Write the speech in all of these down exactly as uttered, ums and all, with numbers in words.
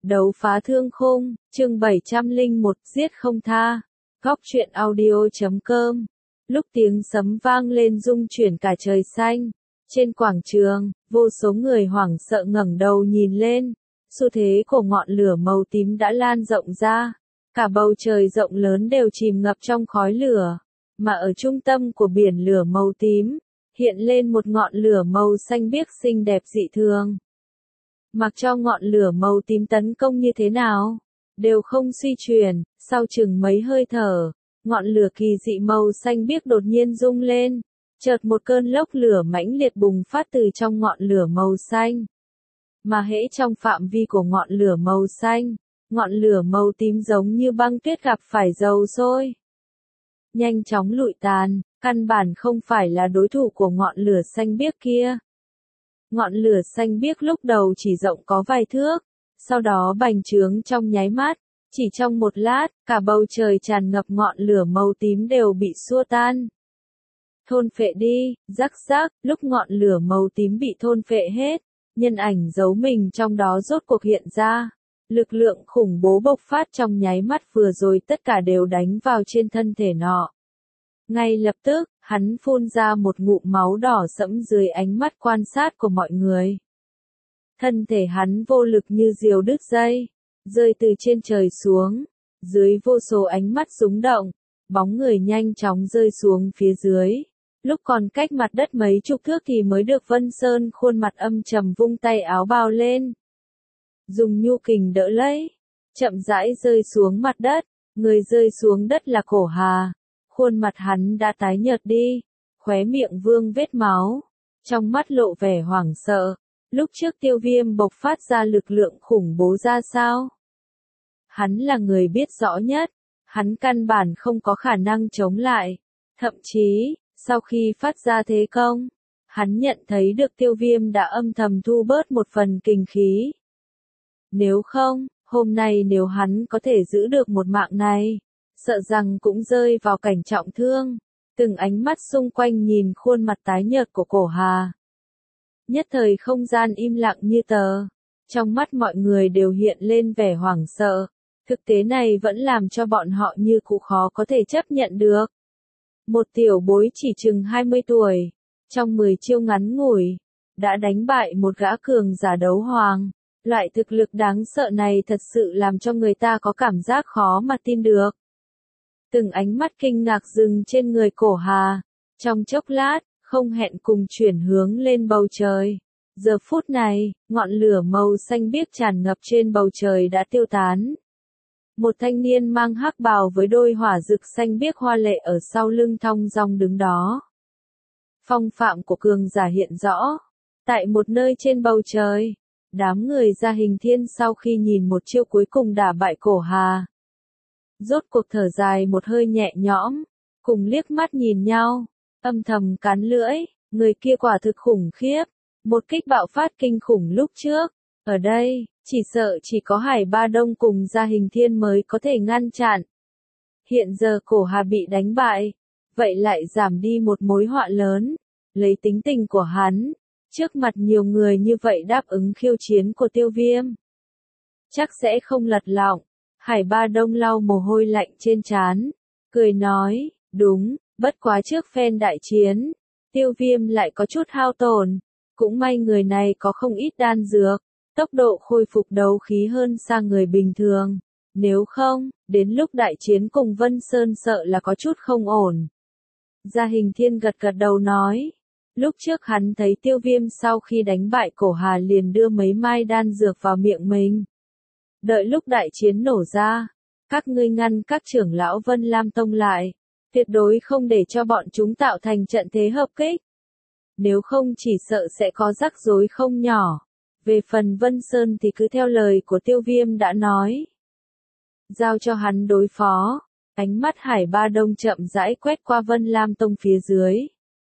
Đấu phá thương khung, chương bảy trăm lẻ một, giết không tha. Góc truyện audio chấm com. Lúc tiếng sấm vang lên rung chuyển cả trời xanh. Trên quảng trường, vô số người hoảng sợ ngẩng đầu nhìn lên. Xu thế của ngọn lửa màu tím đã lan rộng ra. Cả bầu trời rộng lớn đều chìm ngập trong khói lửa. Mà ở trung tâm của biển lửa màu tím, hiện lên một ngọn lửa màu xanh biếc xinh đẹp dị thường. Mặc cho ngọn lửa màu tím tấn công như thế nào, đều không suy chuyển, sau chừng mấy hơi thở, ngọn lửa kỳ dị màu xanh biếc đột nhiên rung lên, chợt một cơn lốc lửa mãnh liệt bùng phát từ trong ngọn lửa màu xanh. Mà hễ trong phạm vi của ngọn lửa màu xanh, ngọn lửa màu tím giống như băng tuyết gặp phải dầu sôi. Nhanh chóng lụi tàn, căn bản không phải là đối thủ của ngọn lửa xanh biếc kia. Ngọn lửa xanh biếc lúc đầu chỉ rộng có vài thước, sau đó bành trướng trong nháy mắt, chỉ trong một lát, cả bầu trời tràn ngập ngọn lửa màu tím đều bị xua tan. Thôn phệ đi, rắc rắc, lúc ngọn lửa màu tím bị thôn phệ hết, nhân ảnh giấu mình trong đó rốt cuộc hiện ra. Lực lượng khủng bố bộc phát trong nháy mắt vừa rồi tất cả đều đánh vào trên thân thể nọ. Ngay lập tức, hắn phun ra một ngụm máu đỏ sẫm dưới ánh mắt quan sát của mọi người. Thân thể hắn vô lực như diều đứt dây, rơi từ trên trời xuống, dưới vô số ánh mắt rúng động, bóng người nhanh chóng rơi xuống phía dưới. Lúc còn cách mặt đất mấy chục thước thì mới được Vân Sơn khuôn mặt âm trầm vung tay áo bao lên. Dùng nhu kình đỡ lấy, chậm rãi rơi xuống mặt đất, người rơi xuống đất là Cổ Hà. Khuôn mặt hắn đã tái nhợt đi, khóe miệng vương vết máu, trong mắt lộ vẻ hoảng sợ. Lúc trước Tiêu Viêm bộc phát ra lực lượng khủng bố ra sao? Hắn là người biết rõ nhất, hắn căn bản không có khả năng chống lại. Thậm chí, sau khi phát ra thế công, hắn nhận thấy được Tiêu Viêm đã âm thầm thu bớt một phần kình khí. Nếu không, hôm nay nếu hắn có thể giữ được một mạng này, sợ rằng cũng rơi vào cảnh trọng thương. Từng ánh mắt xung quanh nhìn khuôn mặt tái nhợt của Cổ Hà. Nhất thời không gian im lặng như tờ. Trong mắt mọi người đều hiện lên vẻ hoảng sợ. Thực tế này vẫn làm cho bọn họ như cũ khó có thể chấp nhận được. Một tiểu bối chỉ chừng hai mươi tuổi, trong mười chiêu ngắn ngủi, đã đánh bại một gã cường giả đấu hoàng. Loại thực lực đáng sợ này thật sự làm cho người ta có cảm giác khó mà tin được. Từng ánh mắt kinh ngạc dừng trên người Cổ Hà, trong chốc lát, không hẹn cùng chuyển hướng lên bầu trời. Giờ phút này, ngọn lửa màu xanh biếc tràn ngập trên bầu trời đã tiêu tán. Một thanh niên mang hắc bào với đôi hỏa rực xanh biếc hoa lệ ở sau lưng thong dong đứng đó. Phong phạm của cường giả hiện rõ, tại một nơi trên bầu trời. Đám người Gia Hình Thiên sau khi nhìn một chiêu cuối cùng đả bại Cổ Hà, rốt cuộc thở dài một hơi nhẹ nhõm, cùng liếc mắt nhìn nhau, âm thầm cắn lưỡi, người kia quả thực khủng khiếp, một kích bạo phát kinh khủng lúc trước, ở đây, chỉ sợ chỉ có Hải Ba Đông cùng Gia Hình Thiên mới có thể ngăn chặn. Hiện giờ Cổ Hà bị đánh bại, vậy lại giảm đi một mối họa lớn, lấy tính tình của hắn. Trước mặt nhiều người như vậy đáp ứng khiêu chiến của Tiêu Viêm, chắc sẽ không lật lọng. Hải Ba Đông lau mồ hôi lạnh trên trán, cười nói, đúng, bất quá trước phen đại chiến, Tiêu Viêm lại có chút hao tổn, cũng may người này có không ít đan dược, tốc độ khôi phục đấu khí hơn xa người bình thường, nếu không, đến lúc đại chiến cùng Vân Sơn sợ là có chút không ổn. Gia Hình Thiên gật gật đầu nói. Lúc trước hắn thấy Tiêu Viêm sau khi đánh bại Cổ Hà liền đưa mấy mai đan dược vào miệng mình. Đợi lúc đại chiến nổ ra, các ngươi ngăn các trưởng lão Vân Lam Tông lại, tuyệt đối không để cho bọn chúng tạo thành trận thế hợp kích. Nếu không chỉ sợ sẽ có rắc rối không nhỏ. Về phần Vân Sơn thì cứ theo lời của Tiêu Viêm đã nói. Giao cho hắn đối phó, ánh mắt Hải Ba Đông chậm rãi quét qua Vân Lam Tông phía dưới.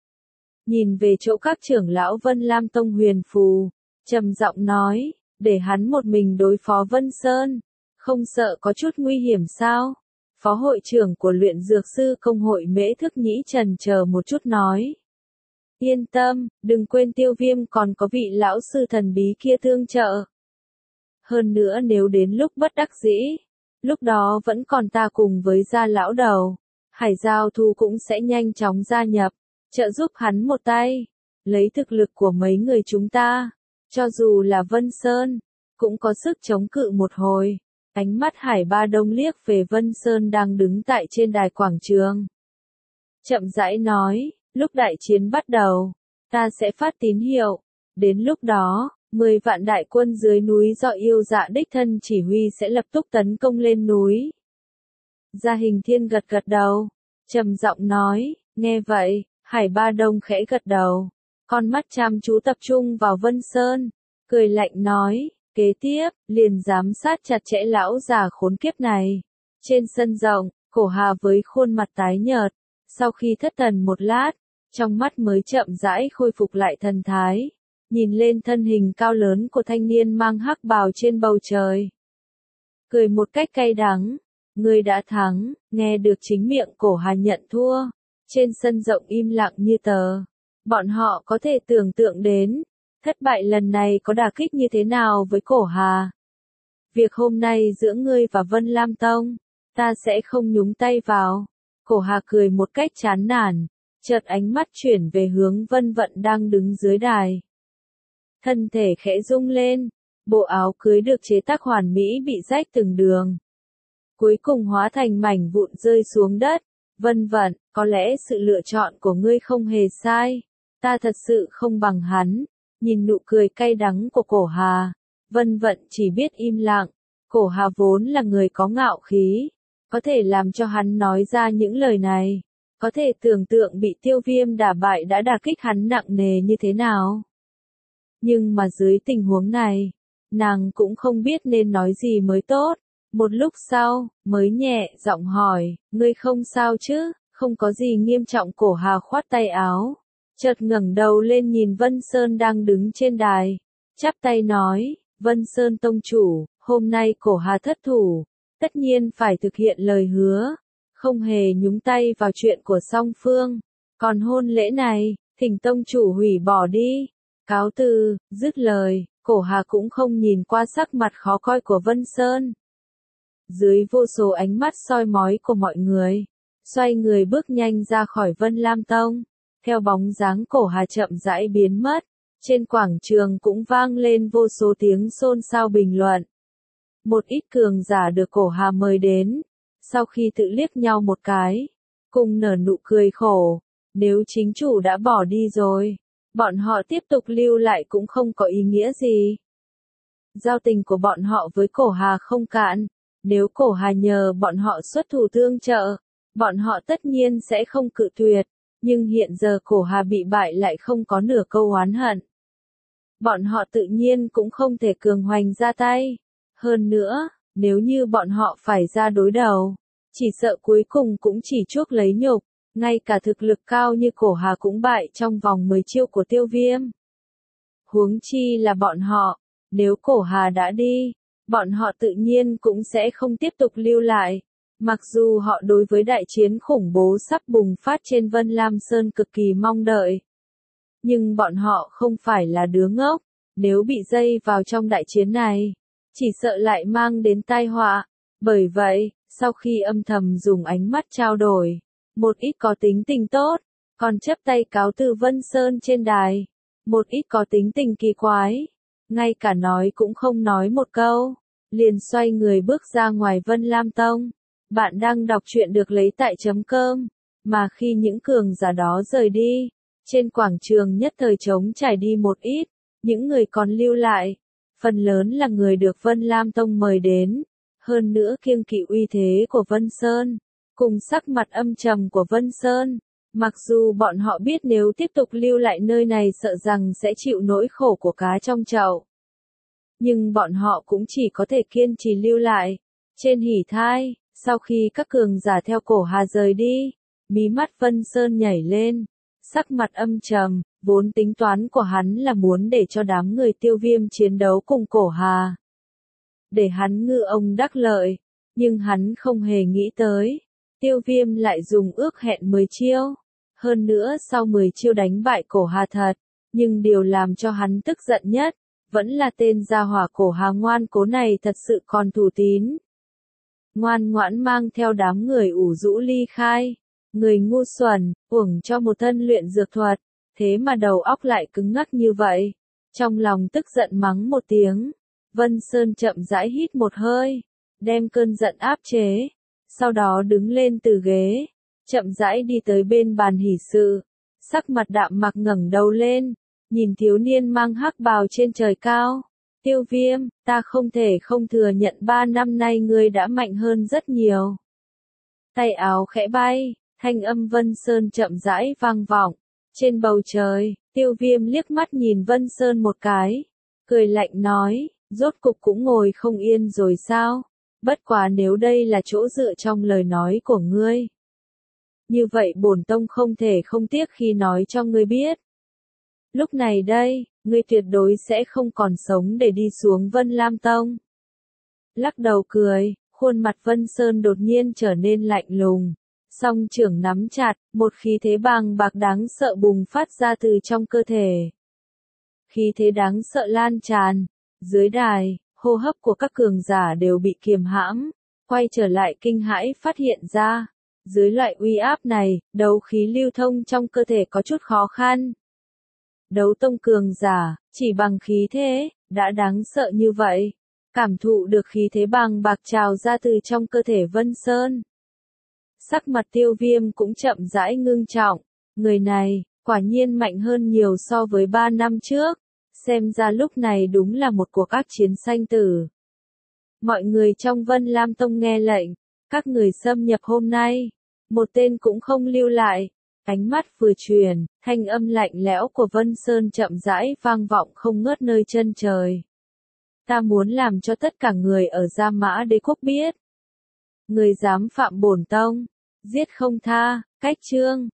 Nhìn về chỗ các trưởng lão Vân Lam Tông Huyền Phù, trầm giọng nói, để hắn một mình đối phó Vân Sơn, không sợ có chút nguy hiểm sao? Phó hội trưởng của luyện dược sư công hội Mễ Thức Nhĩ trần chờ một chút nói. Yên tâm, đừng quên Tiêu Viêm còn có vị lão sư thần bí kia tương trợ. Hơn nữa nếu đến lúc bất đắc dĩ, lúc đó vẫn còn ta cùng với gia lão đầu, Hải Giao Thu cũng sẽ nhanh chóng gia nhập, trợ giúp hắn một tay. Lấy thực lực của mấy người chúng ta, cho dù là Vân Sơn, cũng có sức chống cự một hồi. Ánh mắt Hải Ba Đông liếc về Vân Sơn đang đứng tại trên đài quảng trường. Chậm rãi nói, lúc đại chiến bắt đầu, ta sẽ phát tín hiệu. Đến lúc đó, mười vạn đại quân dưới núi do yêu dạ đích thân chỉ huy sẽ lập tức tấn công lên núi. Gia Hình Thiên gật gật đầu, trầm giọng nói, nghe vậy, Hải Ba Đông khẽ gật đầu, con mắt chăm chú tập trung vào Vân Sơn, cười lạnh nói, kế tiếp, liền giám sát chặt chẽ lão già khốn kiếp này. Trên sân rộng, Cổ Hà với khuôn mặt tái nhợt, sau khi thất thần một lát, trong mắt mới chậm rãi khôi phục lại thần thái, nhìn lên thân hình cao lớn của thanh niên mang hắc bào trên bầu trời. Cười một cách cay đắng, ngươi đã thắng, nghe được chính miệng Cổ Hà nhận thua, trên sân rộng im lặng như tờ. Bọn họ có thể tưởng tượng đến, thất bại lần này có đả kích như thế nào với Cổ Hà. Việc hôm nay giữa ngươi và Vân Lam Tông, ta sẽ không nhúng tay vào. Cổ Hà cười một cách chán nản, chợt ánh mắt chuyển về hướng Vân Vận đang đứng dưới đài. Thân thể khẽ rung lên, bộ áo cưới được chế tác hoàn mỹ bị rách từng đường. Cuối cùng hóa thành mảnh vụn rơi xuống đất. Vân Vận, có lẽ sự lựa chọn của ngươi không hề sai. Ta thật sự không bằng hắn. Nhìn nụ cười cay đắng của Cổ Hà, Vân Vận chỉ biết im lặng. Cổ Hà vốn là người có ngạo khí, có thể làm cho hắn nói ra những lời này. Có thể tưởng tượng bị Tiêu Viêm đả bại đã đả kích hắn nặng nề như thế nào. Nhưng mà dưới tình huống này, nàng cũng không biết nên nói gì mới tốt. Một lúc sau, mới nhẹ giọng hỏi, ngươi không sao chứ, không có gì nghiêm trọng. Cổ Hà khoát tay áo, chợt ngẩng đầu lên nhìn Vân Sơn đang đứng trên đài, chắp tay nói, Vân Sơn tông chủ, hôm nay Cổ Hà thất thủ, tất nhiên phải thực hiện lời hứa, không hề nhúng tay vào chuyện của song phương, còn hôn lễ này, thỉnh tông chủ hủy bỏ đi, cáo từ. Dứt lời, Cổ Hà cũng không nhìn qua sắc mặt khó coi của Vân Sơn. Dưới vô số ánh mắt soi mói của mọi người, xoay người bước nhanh ra khỏi Vân Lam Tông, theo bóng dáng Cổ Hà chậm rãi biến mất, trên quảng trường cũng vang lên vô số tiếng xôn xao bình luận. Một ít cường giả được Cổ Hà mời đến, sau khi tự liếc nhau một cái, cùng nở nụ cười khổ, nếu chính chủ đã bỏ đi rồi, bọn họ tiếp tục lưu lại cũng không có ý nghĩa gì. Giao tình của bọn họ với Cổ Hà không cạn, nếu Cổ Hà nhờ bọn họ xuất thủ tương trợ, bọn họ tất nhiên sẽ không cự tuyệt, nhưng hiện giờ Cổ Hà bị bại lại không có nửa câu oán hận. Bọn họ tự nhiên cũng không thể cường hoành ra tay. Hơn nữa, nếu như bọn họ phải ra đối đầu, chỉ sợ cuối cùng cũng chỉ chuốc lấy nhục, ngay cả thực lực cao như Cổ Hà cũng bại trong vòng mười chiêu của Tiêu Viêm. Huống chi là bọn họ, nếu Cổ Hà đã đi, bọn họ tự nhiên cũng sẽ không tiếp tục lưu lại. Mặc dù họ đối với đại chiến khủng bố sắp bùng phát trên Vân Lam Sơn cực kỳ mong đợi. Nhưng bọn họ không phải là đứa ngốc, nếu bị dây vào trong đại chiến này, chỉ sợ lại mang đến tai họa. Bởi vậy, sau khi âm thầm dùng ánh mắt trao đổi, một ít có tính tình tốt, còn chấp tay cáo từ Vân Sơn trên đài, một ít có tính tình kỳ quái, ngay cả nói cũng không nói một câu, liền xoay người bước ra ngoài Vân Lam Tông. Bạn đang đọc truyện được lấy tại chấm cơm, mà khi những cường giả đó rời đi, trên quảng trường nhất thời trống trải đi một ít, những người còn lưu lại, phần lớn là người được Vân Lam Tông mời đến, hơn nữa kiêng kỵ uy thế của Vân Sơn, cùng sắc mặt âm trầm của Vân Sơn, mặc dù bọn họ biết nếu tiếp tục lưu lại nơi này sợ rằng sẽ chịu nỗi khổ của cá trong chậu. Nhưng bọn họ cũng chỉ có thể kiên trì lưu lại. Trên hỉ thai, sau khi các cường giả theo Cổ Hà rời đi, mí mắt Vân Sơn nhảy lên, sắc mặt âm trầm, vốn tính toán của hắn là muốn để cho đám người Tiêu Viêm chiến đấu cùng Cổ Hà, để hắn ngư ông đắc lợi, nhưng hắn không hề nghĩ tới, Tiêu Viêm lại dùng ước hẹn mười chiêu, hơn nữa sau mười chiêu đánh bại Cổ Hà thật, nhưng điều làm cho hắn tức giận nhất, vẫn là tên gia hỏa cổ hà ngoan cố này thật sự còn thủ tín. Ngoan ngoãn mang theo đám người ủ rũ ly khai. Người ngu xuẩn, uổng cho một thân luyện dược thuật, thế mà đầu óc lại cứng ngắc như vậy. Trong lòng tức giận mắng một tiếng, Vân Sơn chậm rãi hít một hơi, đem cơn giận áp chế, sau đó đứng lên từ ghế, chậm rãi đi tới bên bàn hỷ sự, sắc mặt đạm mạc ngẩng đầu lên, nhìn thiếu niên mang hắc bào trên trời cao. Tiêu Viêm, ta không thể không thừa nhận ba năm nay ngươi đã mạnh hơn rất nhiều. Tay áo khẽ bay, thanh âm Vân Sơn chậm rãi vang vọng. Trên bầu trời, Tiêu Viêm liếc mắt nhìn Vân Sơn một cái, cười lạnh nói, rốt cục cũng ngồi không yên rồi sao? Bất quá nếu đây là chỗ dựa trong lời nói của ngươi, như vậy bổn tông không thể không tiếc khi nói cho ngươi biết. Lúc này đây, ngươi tuyệt đối sẽ không còn sống để đi xuống Vân Lam Tông. Lắc đầu cười, khuôn mặt Vân Sơn đột nhiên trở nên lạnh lùng. Song trưởng nắm chặt, một khí thế bàng bạc đáng sợ bùng phát ra từ trong cơ thể. Khí thế đáng sợ lan tràn, dưới đài, hô hấp của các cường giả đều bị kiềm hãm, quay trở lại kinh hãi phát hiện ra. Dưới loại uy áp này, đấu khí lưu thông trong cơ thể có chút khó khăn. Đấu tông cường giả, chỉ bằng khí thế, đã đáng sợ như vậy. Cảm thụ được khí thế bàng bạc trào ra từ trong cơ thể Vân Sơn. Sắc mặt Tiêu Viêm cũng chậm rãi ngưng trọng, người này, quả nhiên mạnh hơn nhiều so với ba năm trước, xem ra lúc này đúng là một cuộc ác chiến sanh tử. Mọi người trong Vân Lam Tông nghe lệnh, các người xâm nhập hôm nay, một tên cũng không lưu lại. Ánh mắt vừa truyền, thanh âm lạnh lẽo của Vân Sơn chậm rãi vang vọng không ngớt nơi chân trời. Ta muốn làm cho tất cả người ở Gia Mã Đế Quốc biết. Người dám phạm bổn tông, giết không tha. Cách chương